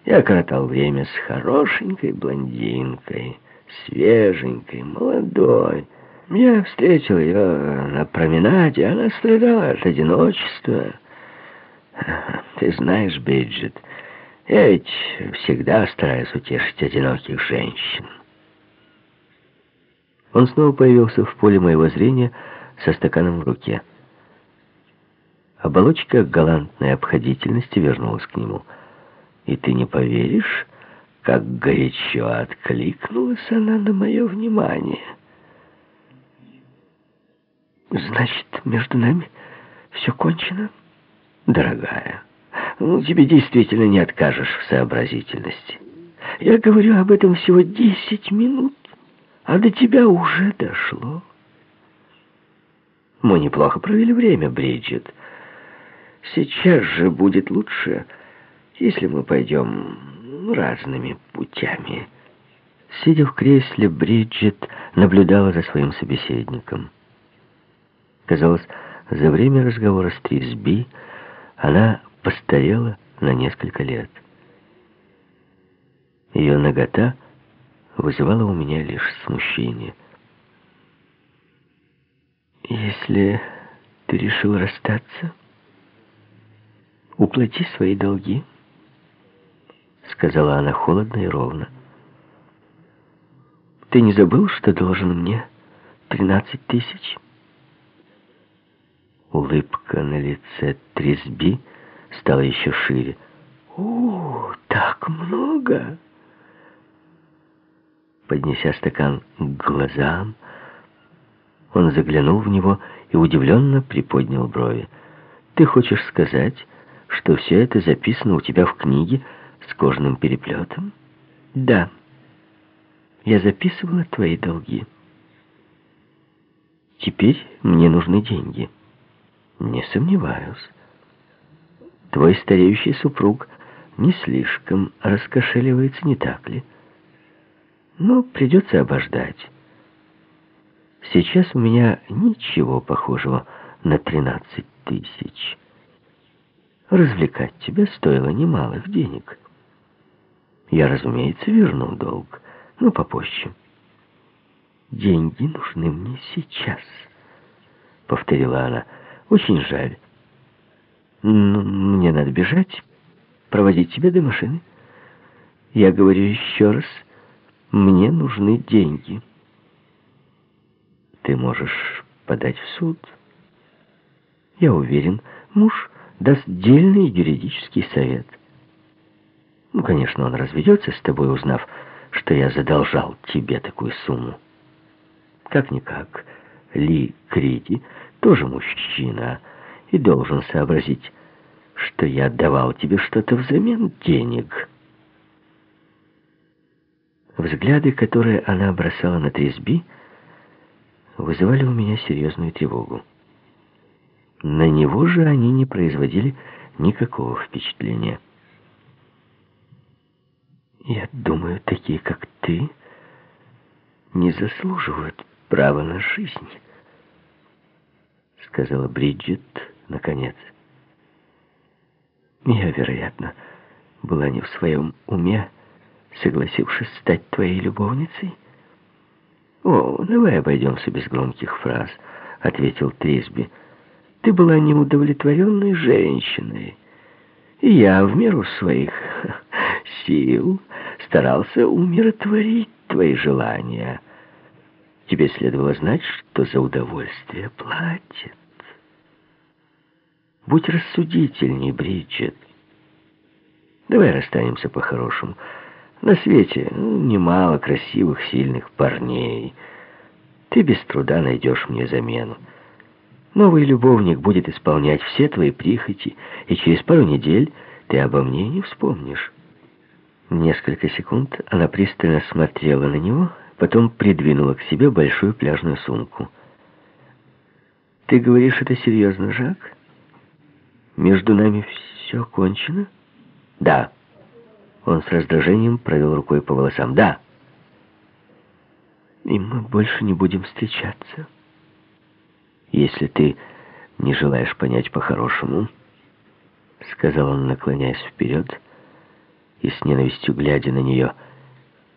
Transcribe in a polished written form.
Я коротал время с хорошенькой блондинкой, свеженькой, молодой. Я встретил ее на променаде, она страдала от одиночества. Ты знаешь, Бриджит, я ведь всегда стараюсь утешить одиноких женщин. Он снова появился в поле моего зрения со стаканом в руке. Оболочка галантной обходительности вернулась к нему. И ты не поверишь, как горячо откликнулась она на мое внимание. Значит, между нами все кончено? Дорогая, ну, тебе действительно не откажешь в сообразительности. Я говорю об этом всего 10 минут, а до тебя уже дошло. Мы неплохо провели время, Бриджит. Сейчас же будет лучше, если мы пойдем разными путями. Сидя в кресле, Бриджит наблюдала за своим собеседником. Казалось, за время разговора с Трисби она постарела на несколько лет. Ее нагота вызывала у меня лишь смущение. Если ты решил расстаться, уплати свои долги, сказала она холодно и ровно. Ты не забыл, что должен мне 13 тысяч? Улыбка на лице Трисби стала еще шире. «О, так много!» Поднеся стакан к глазам, он заглянул в него и удивленно приподнял брови. «Ты хочешь сказать, что все это записано у тебя в книге с кожаным переплетом?» «Да, я записывала твои долги. Теперь мне нужны деньги». «Не сомневаюсь. Твой стареющий супруг не слишком раскошеливается, не так ли? Но придется обождать. Сейчас у меня ничего похожего на 13 тысяч. Развлекать тебя стоило немалых денег. Я, разумеется, верну долг, но попозже. Деньги нужны мне сейчас», — повторила она. «Очень жаль. Но мне надо бежать, проводить тебя до машины. Я говорю еще раз, мне нужны деньги. Ты можешь подать в суд. Я уверен, муж даст дельный юридический совет. Ну, конечно, он разведется с тобой, узнав, что я задолжал тебе такую сумму. Как-никак, Ли Криди тоже мужчина и должен сообразить, что я давал тебе что-то взамен денег». Взгляды, которые она бросала на Трисби, вызывали у меня серьезную тревогу. На него же они не производили никакого впечатления. «Я думаю, такие, как ты, не заслуживают права на жизнь», — сказала Бриджит наконец. «Я, вероятно, была не в своем уме, согласившись стать твоей любовницей?» «О, давай обойдемся без громких фраз», — ответил Трисби. «Ты была неудовлетворенной женщиной, и я в меру своих сил старался умиротворить твои желания. Тебе следовало знать, что за удовольствие платят. Будь рассудительней, Бриджит. Давай расстанемся по-хорошему. На свете немало красивых, сильных парней. Ты без труда найдешь мне замену. Новый любовник будет исполнять все твои прихоти, и через пару недель ты обо мне не вспомнишь». Несколько секунд она пристально смотрела на него, потом придвинула к себе большую пляжную сумку. «Ты говоришь это серьезно, Жак? Между нами все кончено?» «Да». Он с раздражением провел рукой по волосам. «Да». «И мы больше не будем встречаться?» «Если ты не желаешь понять по-хорошему», — сказал он, наклоняясь вперед, и с ненавистью глядя на нее.